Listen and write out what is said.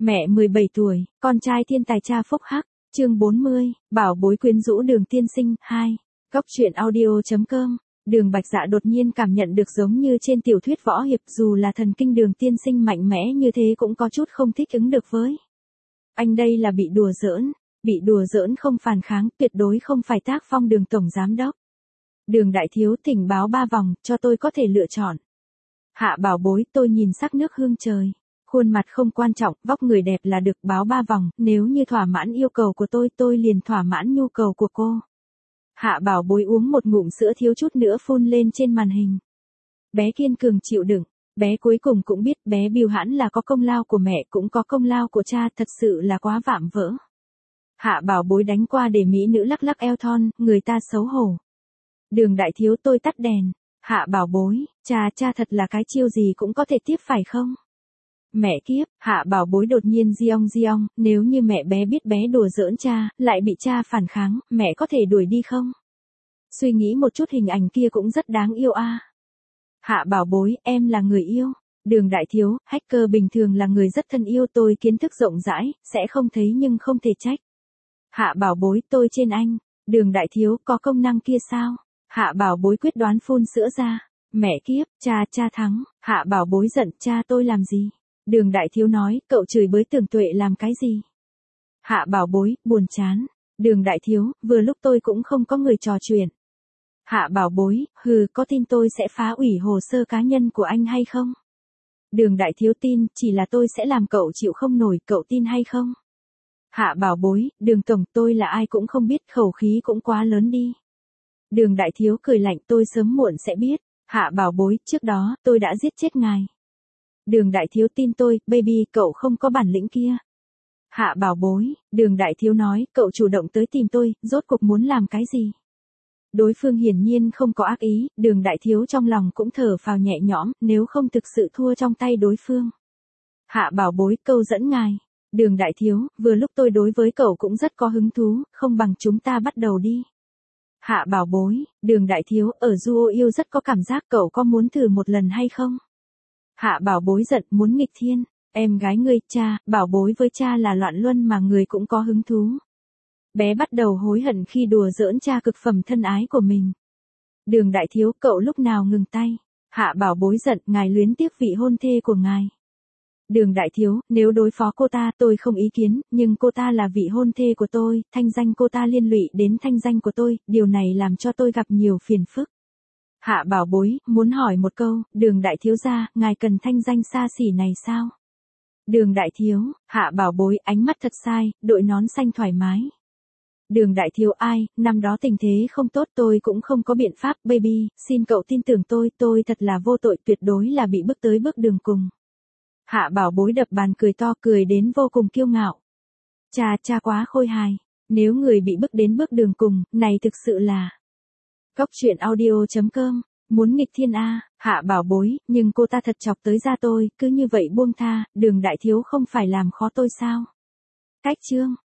Mẹ 17 tuổi, con trai thiên tài cha phúc hắc, chương 40, bảo bối quyến rũ Đường tiên sinh, 2. Góc truyện audio.com. Đường Bạch Dạ đột nhiên cảm nhận được giống như trên tiểu thuyết võ hiệp, dù là thần kinh Đường tiên sinh mạnh mẽ như thế cũng có chút không thích ứng được với. Anh đây là bị đùa giỡn không phản kháng, tuyệt đối không phải tác phong Đường tổng giám đốc. Đường đại thiếu thỉnh báo 3 vòng, cho tôi có thể lựa chọn. Hạ bảo bối, tôi nhìn sắc nước hương trời. Khuôn mặt không quan trọng, vóc người đẹp là được, báo 3 vòng, nếu như thỏa mãn yêu cầu của tôi liền thỏa mãn nhu cầu của cô. Hạ bảo bối uống một ngụm sữa thiếu chút nữa phun lên trên màn hình. Bé kiên cường chịu đựng, bé cuối cùng cũng biết bé bìu hãn là có công lao của mẹ cũng có công lao của cha, thật sự là quá vạm vỡ. Hạ bảo bối đánh qua để mỹ nữ lắc lắc eo thon, người ta xấu hổ. Đường đại thiếu, tôi tắt đèn. Hạ bảo bối, cha thật là cái chiêu gì cũng có thể tiếp phải không? Mẹ kiếp, hạ bảo bối đột nhiên giong, nếu như mẹ bé biết bé đùa giỡn cha, lại bị cha phản kháng, mẹ có thể đuổi đi không? Suy nghĩ một chút, hình ảnh kia cũng rất đáng yêu a. Hạ bảo bối, em là người yêu. Đường đại thiếu, hacker bình thường là người rất thân yêu, tôi kiến thức rộng rãi, sẽ không thấy nhưng không thể trách. Hạ bảo bối, tôi trên anh. Đường đại thiếu, có công năng kia sao? Hạ bảo bối quyết đoán phun sữa ra. Mẹ kiếp, cha thắng. Hạ bảo bối giận, cha tôi làm gì? Đường đại thiếu nói, cậu chửi bới Tưởng Tuệ làm cái gì? Hạ bảo bối, buồn chán. Đường đại thiếu, vừa lúc tôi cũng không có người trò chuyện. Hạ bảo bối, có tin tôi sẽ phá hủy hồ sơ cá nhân của anh hay không? Đường đại thiếu, tin, chỉ là tôi sẽ làm cậu chịu không nổi, cậu tin hay không? Hạ bảo bối, Đường tổng, tôi là ai cũng không biết, khẩu khí cũng quá lớn đi. Đường đại thiếu cười lạnh, tôi sớm muộn sẽ biết. Hạ bảo bối, trước đó, tôi đã giết chết ngài. Đường đại thiếu, tin tôi, baby, cậu không có bản lĩnh kia. Hạ bảo bối, đường đại thiếu nói, cậu chủ động tới tìm tôi, rốt cuộc muốn làm cái gì? Đối phương hiển nhiên không có ác ý, đường đại thiếu trong lòng cũng thở phào nhẹ nhõm, nếu không thực sự thua trong tay đối phương. Hạ bảo bối, câu dẫn ngài. Đường đại thiếu, vừa lúc tôi đối với cậu cũng rất có hứng thú, không bằng chúng ta bắt đầu đi. Hạ bảo bối, đường đại thiếu, ở duo yêu rất có cảm giác, cậu có muốn thử một lần hay không? Hạ bảo bối giận, muốn nghịch thiên. Em gái ngươi, bảo bối với cha là loạn luân mà người cũng có hứng thú. Bé bắt đầu hối hận khi đùa giỡn cha cực phẩm thân ái của mình. Đường đại thiếu, cậu lúc nào ngừng tay? Hạ bảo bối giận, ngài luyến tiếc vị hôn thê của ngài. Đường đại thiếu, nếu đối phó cô ta tôi không ý kiến, nhưng cô ta là vị hôn thê của tôi, thanh danh cô ta liên lụy đến thanh danh của tôi, điều này làm cho tôi gặp nhiều phiền phức. Hạ bảo bối, muốn hỏi một câu, đường đại thiếu gia, ngài cần thanh danh xa xỉ này sao? Đường đại thiếu, hạ bảo bối, ánh mắt thật sai, đội nón xanh thoải mái. Đường đại thiếu, ai, năm đó tình thế không tốt, tôi cũng không có biện pháp, baby, xin cậu tin tưởng tôi thật là vô tội, tuyệt đối là bị bước tới bước đường cùng. Hạ bảo bối đập bàn cười to, cười đến vô cùng kiêu ngạo. Cha quá khôi hài, nếu người bị bước đến bước đường cùng, này thực sự là... Góc truyện audio.com, muốn nghịch thiên a. Hạ bảo bối, nhưng cô ta thật chọc tới da tôi, cứ như vậy buông tha, đường đại thiếu không phải làm khó tôi sao? Cách chương.